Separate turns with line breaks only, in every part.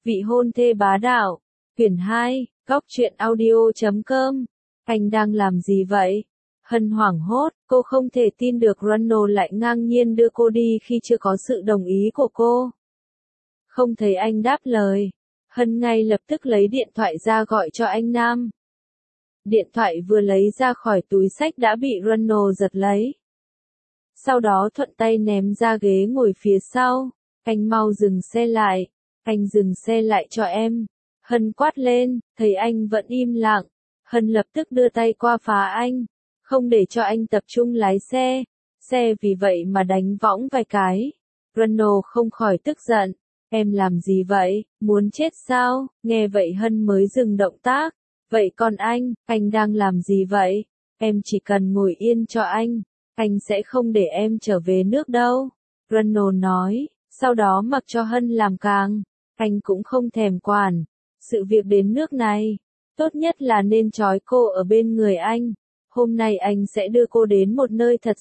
Vị hôn thê bá đạo. Quyển 2, Góc truyện audio.com. Anh đang làm gì vậy? Hân hoảng hốt, cô không thể tin được Ronald lại ngang nhiên đưa cô đi khi chưa có sự đồng ý của cô. Không thấy anh đáp lời. Hân ngay lập tức lấy điện thoại ra gọi cho anh Nam. Điện thoại vừa lấy ra khỏi túi xách đã bị Ronald giật lấy. Sau đó thuận tay ném ra ghế ngồi phía sau. Anh mau dừng xe lại. Anh dừng xe lại cho em. Hân quát lên, thấy anh vẫn im lặng. Hân lập tức đưa tay qua phá anh. Không để cho anh tập trung lái xe. Xe vì vậy mà đánh võng vài cái. Ronald không khỏi tức giận. Em làm gì vậy, muốn chết sao? Nghe vậy Hân mới dừng động tác. Vậy còn anh đang làm gì vậy? Em chỉ cần ngồi yên cho anh sẽ không để em trở về nước đâu. Ronald nói, sau đó mặc cho Hân làm càng. Anh cũng không thèm quản. Sự việc đến nước này, tốt nhất là nên trói cô ở bên người anh. Hôm nay anh sẽ đưa cô đến một nơi thật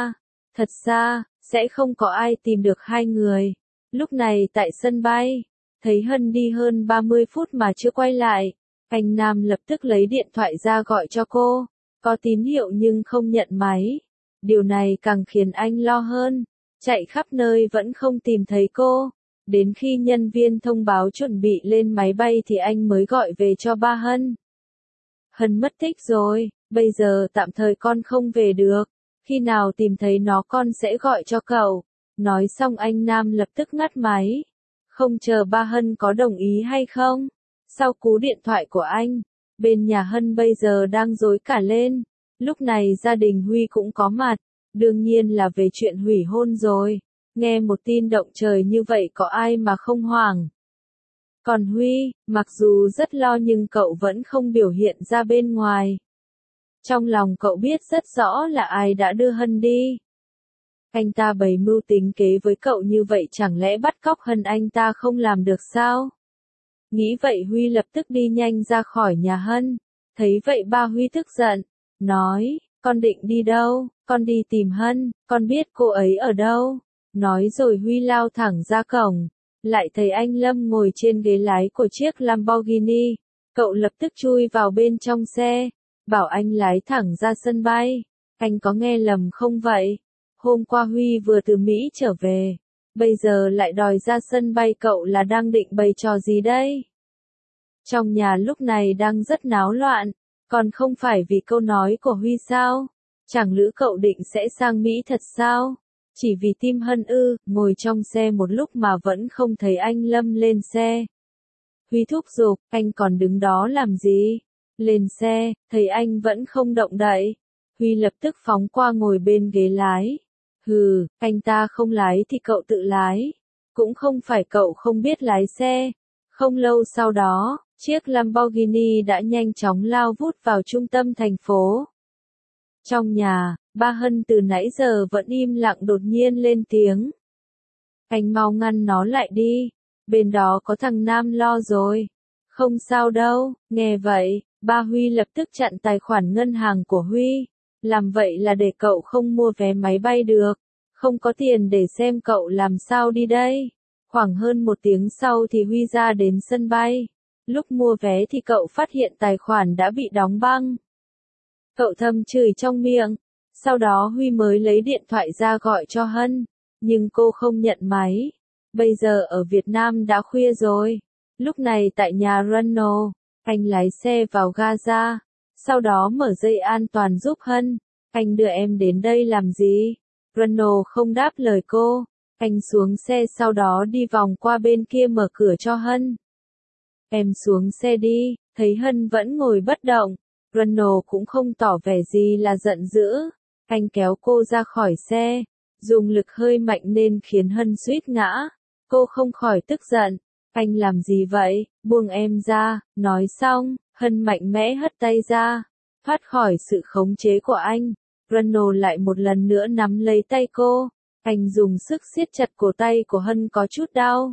xa, sẽ không có ai tìm được hai người. Lúc này tại sân bay, thấy Hân đi hơn 30 phút mà chưa quay lại. Anh Nam lập tức lấy điện thoại ra gọi cho cô. Có tín hiệu nhưng không nhận máy. Điều này càng khiến anh lo hơn. Chạy khắp nơi vẫn không tìm thấy cô. Đến khi nhân viên thông báo chuẩn bị lên máy bay thì anh mới gọi về cho ba Hân. Hân mất tích rồi, bây giờ tạm thời con không về được. Khi nào tìm thấy nó con sẽ gọi cho cậu. Nói xong anh Nam lập tức ngắt máy. Không chờ ba Hân có đồng ý hay không. Sau cú điện thoại của anh, bên nhà Hân bây giờ đang rối cả lên. Lúc này gia đình Huy cũng có mặt. Đương nhiên là về chuyện hủy hôn rồi. Nghe một tin động trời như vậy có ai mà không hoảng. Còn Huy, mặc dù rất lo nhưng cậu vẫn không biểu hiện ra bên ngoài. Trong lòng cậu biết rất rõ là ai đã đưa Hân đi. Anh ta bày mưu tính kế với cậu như vậy chẳng lẽ bắt cóc Hân anh ta không làm được sao? Nghĩ vậy Huy lập tức đi nhanh ra khỏi nhà Hân. Thấy vậy ba Huy tức giận. Nói, con định đi đâu? Con đi tìm Hân, con biết cô ấy ở đâu? Nói rồi Huy lao thẳng ra cổng. Lại thấy anh Lâm ngồi trên ghế lái của chiếc Lamborghini. Cậu lập tức chui vào bên trong xe. Bảo anh lái thẳng ra sân bay. Anh có nghe lầm không vậy? Hôm qua Huy vừa từ Mỹ trở về. Bây giờ lại đòi ra sân bay, cậu là đang định bày trò gì đây? Trong nhà lúc này đang rất náo loạn. Còn không phải vì câu nói của Huy sao? Chẳng lẽ cậu định sẽ sang Mỹ thật sao? Chỉ vì tim Hân ư? Ngồi trong xe một lúc mà vẫn không thấy anh Lâm lên xe. Huy thúc giục, anh còn đứng đó làm gì? Lên xe, thấy anh vẫn không động đậy. Huy lập tức phóng qua ngồi bên ghế lái. Hừ, anh ta không lái thì cậu tự lái. Cũng không phải cậu không biết lái xe. Không lâu sau đó, chiếc Lamborghini đã nhanh chóng lao vút vào trung tâm thành phố. Trong nhà, ba Hân từ nãy giờ vẫn im lặng đột nhiên lên tiếng. Anh mau ngăn nó lại đi. Bên đó có thằng Nam lo rồi. Không sao đâu. Nghe vậy, ba Huy lập tức chặn tài khoản ngân hàng của Huy. Làm vậy là để cậu không mua vé máy bay được. Không có tiền để xem cậu làm sao đi đây. Khoảng hơn một tiếng sau thì Huy ra đến sân bay. Lúc mua vé thì cậu phát hiện tài khoản đã bị đóng băng. Cậu thầm chửi trong miệng. Sau đó Huy mới lấy điện thoại ra gọi cho Hân. Nhưng cô không nhận máy. Bây giờ ở Việt Nam đã khuya rồi. Lúc này tại nhà Ronald, anh lái xe vào Gaza. Sau đó mở dây an toàn giúp Hân. Anh đưa em đến đây làm gì? Ronald không đáp lời cô. Anh xuống xe sau đó đi vòng qua bên kia mở cửa cho Hân. Em xuống xe đi. Thấy Hân vẫn ngồi bất động. Ronald cũng không tỏ vẻ gì là giận dữ. Anh kéo cô ra khỏi xe. Dùng lực hơi mạnh nên khiến Hân suýt ngã. Cô không khỏi tức giận. Anh làm gì vậy? Buông em ra. Nói xong, Hân mạnh mẽ hất tay ra. Thoát khỏi sự khống chế của anh. Ronald lại một lần nữa nắm lấy tay cô. Anh dùng sức siết chặt cổ tay của Hân có chút đau.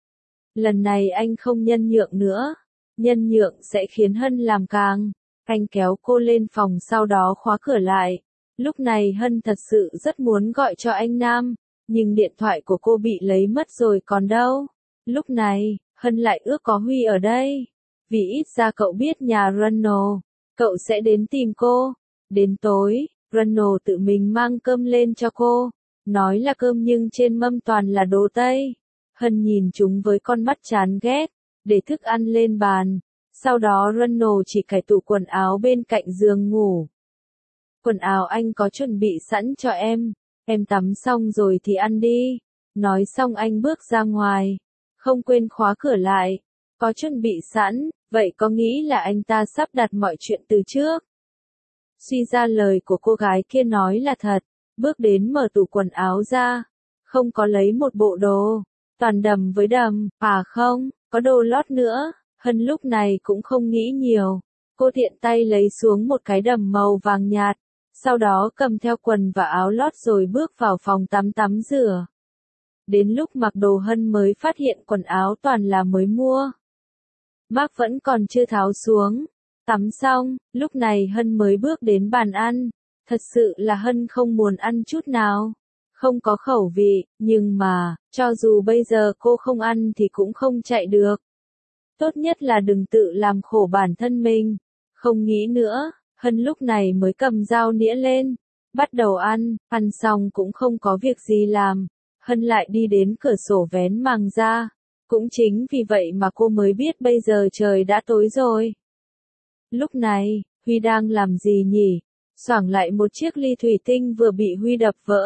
Lần này anh không nhân nhượng nữa. Nhân nhượng sẽ khiến Hân làm càng. Anh kéo cô lên phòng sau đó khóa cửa lại. Lúc này Hân thật sự rất muốn gọi cho anh Nam. Nhưng điện thoại của cô bị lấy mất rồi còn đâu. Lúc này, Hân lại ước có Huy ở đây. Vì ít ra cậu biết nhà Ronald, cậu sẽ đến tìm cô. Đến tối, Ronald tự mình mang cơm lên cho cô. Nói là cơm nhưng trên mâm toàn là đồ Tây. Hân nhìn chúng với con mắt chán ghét, để thức ăn lên bàn. Sau đó Ronald chỉ cài tủ quần áo bên cạnh giường ngủ. Quần áo anh có chuẩn bị sẵn cho em tắm xong rồi thì ăn đi. Nói xong anh bước ra ngoài, không quên khóa cửa lại. Có chuẩn bị sẵn, vậy có nghĩ là anh ta sắp đặt mọi chuyện từ trước? Suy ra lời của cô gái kia nói là thật, bước đến mở tủ quần áo ra, không có lấy một bộ đồ, toàn đầm với đầm, không, có đồ lót nữa. Hân lúc này cũng không nghĩ nhiều, cô tiện tay lấy xuống một cái đầm màu vàng nhạt, sau đó cầm theo quần và áo lót rồi bước vào phòng tắm rửa. Đến lúc mặc đồ Hân mới phát hiện quần áo toàn là mới mua. Bác vẫn còn chưa tháo xuống. Tắm xong, lúc này Hân mới bước đến bàn ăn. Thật sự là Hân không muốn ăn chút nào. Không có khẩu vị, nhưng mà, cho dù bây giờ cô không ăn thì cũng không chạy được. Tốt nhất là đừng tự làm khổ bản thân mình. Không nghĩ nữa, Hân lúc này mới cầm dao nĩa lên. Bắt đầu ăn xong cũng không có việc gì làm. Hân lại đi đến cửa sổ vén màn ra. Cũng chính vì vậy mà cô mới biết bây giờ trời đã tối rồi. Lúc này, Huy đang làm gì nhỉ? Xoảng lại một chiếc ly thủy tinh vừa bị Huy đập vỡ.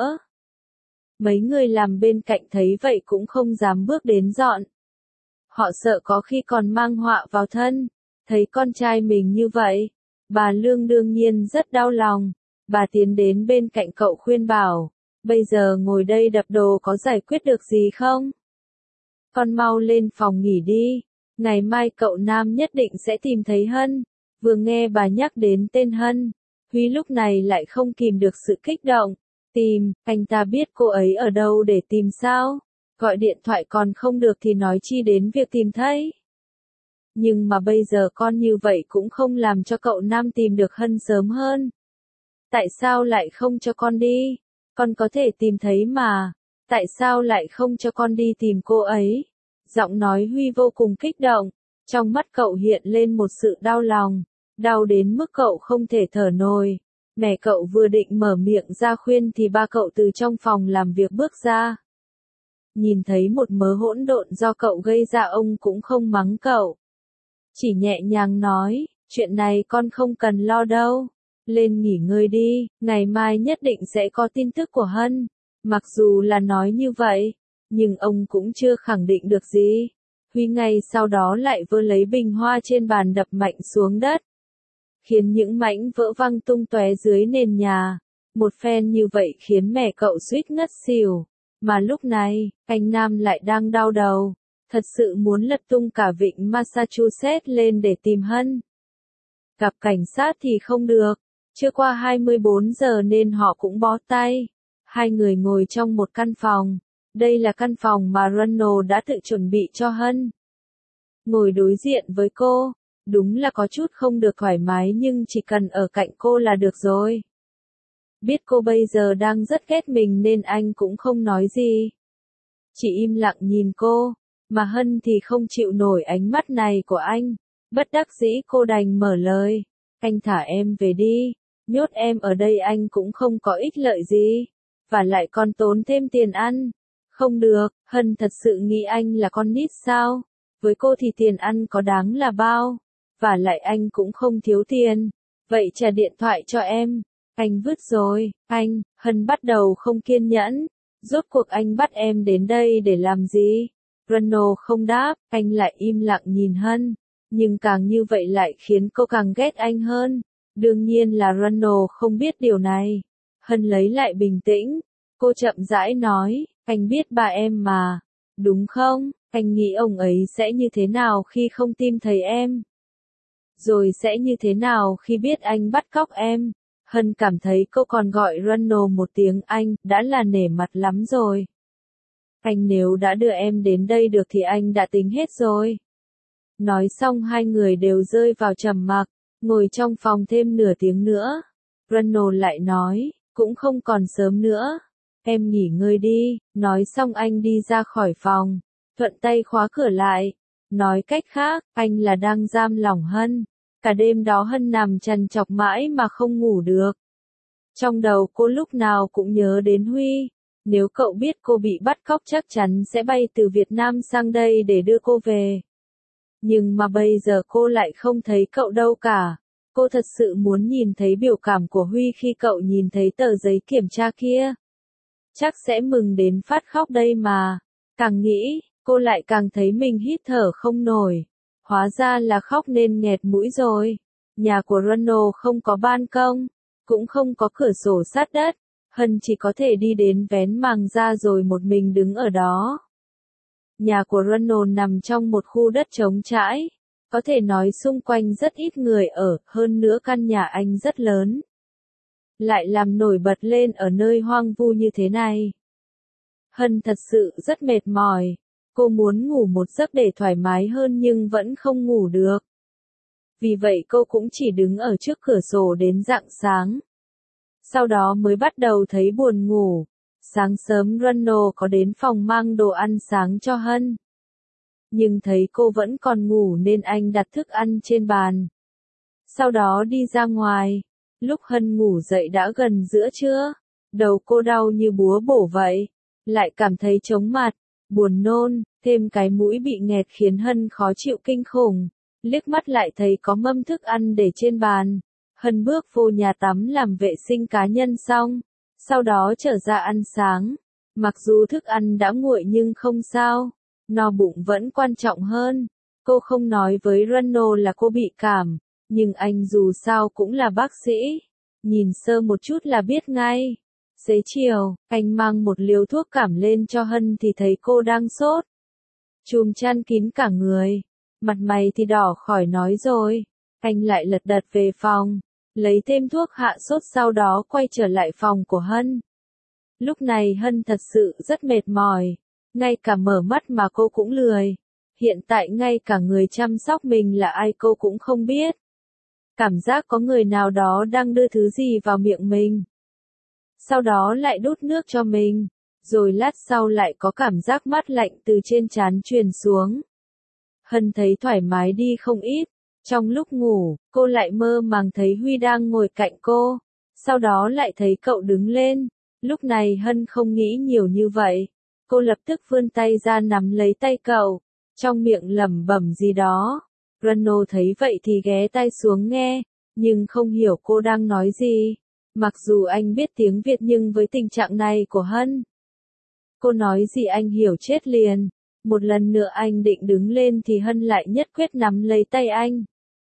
Mấy người làm bên cạnh thấy vậy cũng không dám bước đến dọn. Họ sợ có khi còn mang họa vào thân. Thấy con trai mình như vậy, bà Lương đương nhiên rất đau lòng. Bà tiến đến bên cạnh cậu khuyên bảo, bây giờ ngồi đây đập đồ có giải quyết được gì không? Con mau lên phòng nghỉ đi, ngày mai cậu Nam nhất định sẽ tìm thấy Hân. Vừa nghe bà nhắc đến tên Hân, Huy lúc này lại không kìm được sự kích động. Tìm, anh ta biết cô ấy ở đâu để tìm sao? Gọi điện thoại còn không được thì nói chi đến việc tìm thấy. Nhưng mà bây giờ con như vậy cũng không làm cho cậu Nam tìm được Hân sớm hơn. Tại sao lại không cho con đi? Con có thể tìm thấy mà. Tại sao lại không cho con đi tìm cô ấy? Giọng nói Huy vô cùng kích động. Trong mắt cậu hiện lên một sự đau lòng. Đau đến mức cậu không thể thở nổi. Mẹ cậu vừa định mở miệng ra khuyên thì ba cậu từ trong phòng làm việc bước ra. Nhìn thấy một mớ hỗn độn do cậu gây ra, ông cũng không mắng cậu. Chỉ nhẹ nhàng nói, chuyện này con không cần lo đâu. Lên nghỉ ngơi đi, ngày mai nhất định sẽ có tin tức của Hân. Mặc dù là nói như vậy, nhưng ông cũng chưa khẳng định được gì. Huy ngay sau đó lại vơ lấy bình hoa trên bàn đập mạnh xuống đất, khiến những mảnh vỡ văng tung tóe dưới nền nhà. Một phen như vậy khiến mẹ cậu suýt ngất xỉu. Mà lúc này, anh Nam lại đang đau đầu, thật sự muốn lật tung cả vịnh Massachusetts lên để tìm Hân. Gặp cảnh sát thì không được, chưa qua 24 giờ nên họ cũng bó tay. Hai người ngồi trong một căn phòng. Đây là căn phòng mà Ronald đã tự chuẩn bị cho Hân. Ngồi đối diện với cô, đúng là có chút không được thoải mái nhưng chỉ cần ở cạnh cô là được rồi. Biết cô bây giờ đang rất ghét mình nên anh cũng không nói gì. Chỉ im lặng nhìn cô, mà Hân thì không chịu nổi ánh mắt này của anh. Bất đắc dĩ cô đành mở lời, anh thả em về đi, nhốt em ở đây anh cũng không có ích lợi gì, và lại còn tốn thêm tiền ăn. Không được, Hân thật sự nghĩ anh là con nít sao? Với cô thì tiền ăn có đáng là bao, và lại anh cũng không thiếu tiền. Vậy trả điện thoại cho em. Anh vứt rồi, anh. Hân bắt đầu không kiên nhẫn. Rốt cuộc anh bắt em đến đây để làm gì? Ronald không đáp, anh lại im lặng nhìn Hân. Nhưng càng như vậy lại khiến cô càng ghét anh hơn. Đương nhiên là Ronald không biết điều này. Hân lấy lại bình tĩnh. Cô chậm rãi nói, anh biết ba em mà. Đúng không? Anh nghĩ ông ấy sẽ như thế nào khi không tìm thấy em? Rồi sẽ như thế nào khi biết anh bắt cóc em? Hân cảm thấy cô còn gọi Ronald một tiếng anh, đã là nể mặt lắm rồi. Anh nếu đã đưa em đến đây được thì anh đã tính hết rồi. Nói xong hai người đều rơi vào trầm mặc, ngồi trong phòng thêm nửa tiếng nữa. Ronald lại nói, cũng không còn sớm nữa. Em nghỉ ngơi đi. Nói xong anh đi ra khỏi phòng, thuận tay khóa cửa lại. Nói cách khác, anh là đang giam lỏng Hân. Cả đêm đó Hân nằm trằn trọc mãi mà không ngủ được. Trong đầu cô lúc nào cũng nhớ đến Huy. Nếu cậu biết cô bị bắt cóc chắc chắn sẽ bay từ Việt Nam sang đây để đưa cô về. Nhưng mà bây giờ cô lại không thấy cậu đâu cả. Cô thật sự muốn nhìn thấy biểu cảm của Huy khi cậu nhìn thấy tờ giấy kiểm tra kia. Chắc sẽ mừng đến phát khóc đây mà. Càng nghĩ, cô lại càng thấy mình hít thở không nổi. Hóa ra là khóc nên nghẹt mũi rồi. Nhà của Ronald không có ban công, cũng không có cửa sổ sát đất. Hân chỉ có thể đi đến vén màng ra rồi một mình đứng ở đó. Nhà của Ronald nằm trong một khu đất trống trải. Có thể nói xung quanh rất ít người ở, hơn nữa căn nhà anh rất lớn. Lại làm nổi bật lên ở nơi hoang vu như thế này. Hân thật sự rất mệt mỏi. Cô muốn ngủ một giấc để thoải mái hơn nhưng vẫn không ngủ được. Vì vậy cô cũng chỉ đứng ở trước cửa sổ đến rạng sáng. Sau đó mới bắt đầu thấy buồn ngủ. Sáng sớm Ronald có đến phòng mang đồ ăn sáng cho Hân. Nhưng thấy cô vẫn còn ngủ nên anh đặt thức ăn trên bàn. Sau đó đi ra ngoài. Lúc Hân ngủ dậy đã gần giữa trưa. Đầu cô đau như búa bổ vậy. Lại cảm thấy chóng mặt, buồn nôn, thêm cái mũi bị nghẹt khiến Hân khó chịu kinh khủng. Liếc mắt lại thấy có mâm thức ăn để trên bàn. Hân bước vô nhà tắm làm vệ sinh cá nhân xong. Sau đó trở ra ăn sáng. Mặc dù thức ăn đã nguội nhưng không sao. No bụng vẫn quan trọng hơn. Cô không nói với Ronald là cô bị cảm. Nhưng anh dù sao cũng là bác sĩ. Nhìn sơ một chút là biết ngay. Xế chiều, anh mang một liều thuốc cảm lên cho Hân thì thấy cô đang sốt. Chùm chăn kín cả người. Mặt mày thì đỏ khỏi nói rồi. Anh lại lật đật về phòng. Lấy thêm thuốc hạ sốt sau đó quay trở lại phòng của Hân. Lúc này Hân thật sự rất mệt mỏi. Ngay cả mở mắt mà cô cũng lười. Hiện tại ngay cả người chăm sóc mình là ai cô cũng không biết. Cảm giác có người nào đó đang đưa thứ gì vào miệng mình. Sau đó lại đút nước cho mình. Rồi lát sau lại có cảm giác mát lạnh từ trên trán truyền xuống. Hân thấy thoải mái đi không ít. Trong lúc ngủ, cô lại mơ màng thấy Huy đang ngồi cạnh cô. Sau đó lại thấy cậu đứng lên. Lúc này Hân không nghĩ nhiều như vậy. Cô lập tức vươn tay ra nắm lấy tay cậu. Trong miệng lẩm bẩm gì đó. Ronald thấy vậy thì ghé tai xuống nghe. Nhưng không hiểu cô đang nói gì. Mặc dù anh biết tiếng Việt nhưng với tình trạng này của Hân. Cô nói gì anh hiểu chết liền. Một lần nữa anh định đứng lên thì Hân lại nhất quyết nắm lấy tay anh.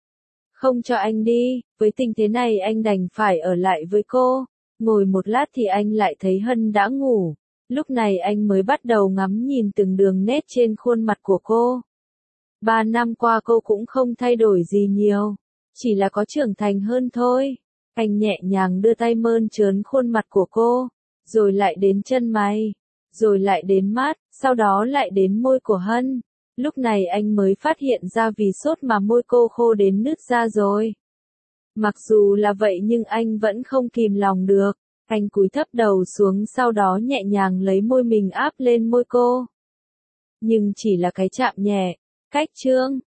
Không cho anh đi, với tình thế này anh đành phải ở lại với cô. Ngồi một lát thì anh lại thấy Hân đã ngủ. Lúc này anh mới bắt đầu ngắm nhìn từng đường nét trên khuôn mặt của cô. 3 năm qua cô cũng không thay đổi gì nhiều. Chỉ là có trưởng thành hơn thôi. Anh nhẹ nhàng đưa tay mơn trớn khuôn mặt của cô. Rồi lại đến chân mày. Rồi lại đến mắt. Sau đó lại đến môi của Hân. Lúc này anh mới phát hiện ra vì sốt mà môi cô khô đến nứt ra rồi. Mặc dù là vậy nhưng anh vẫn không kìm lòng được. Anh cúi thấp đầu xuống sau đó nhẹ nhàng lấy môi mình áp lên môi cô. Nhưng chỉ là cái chạm nhẹ. Cách chương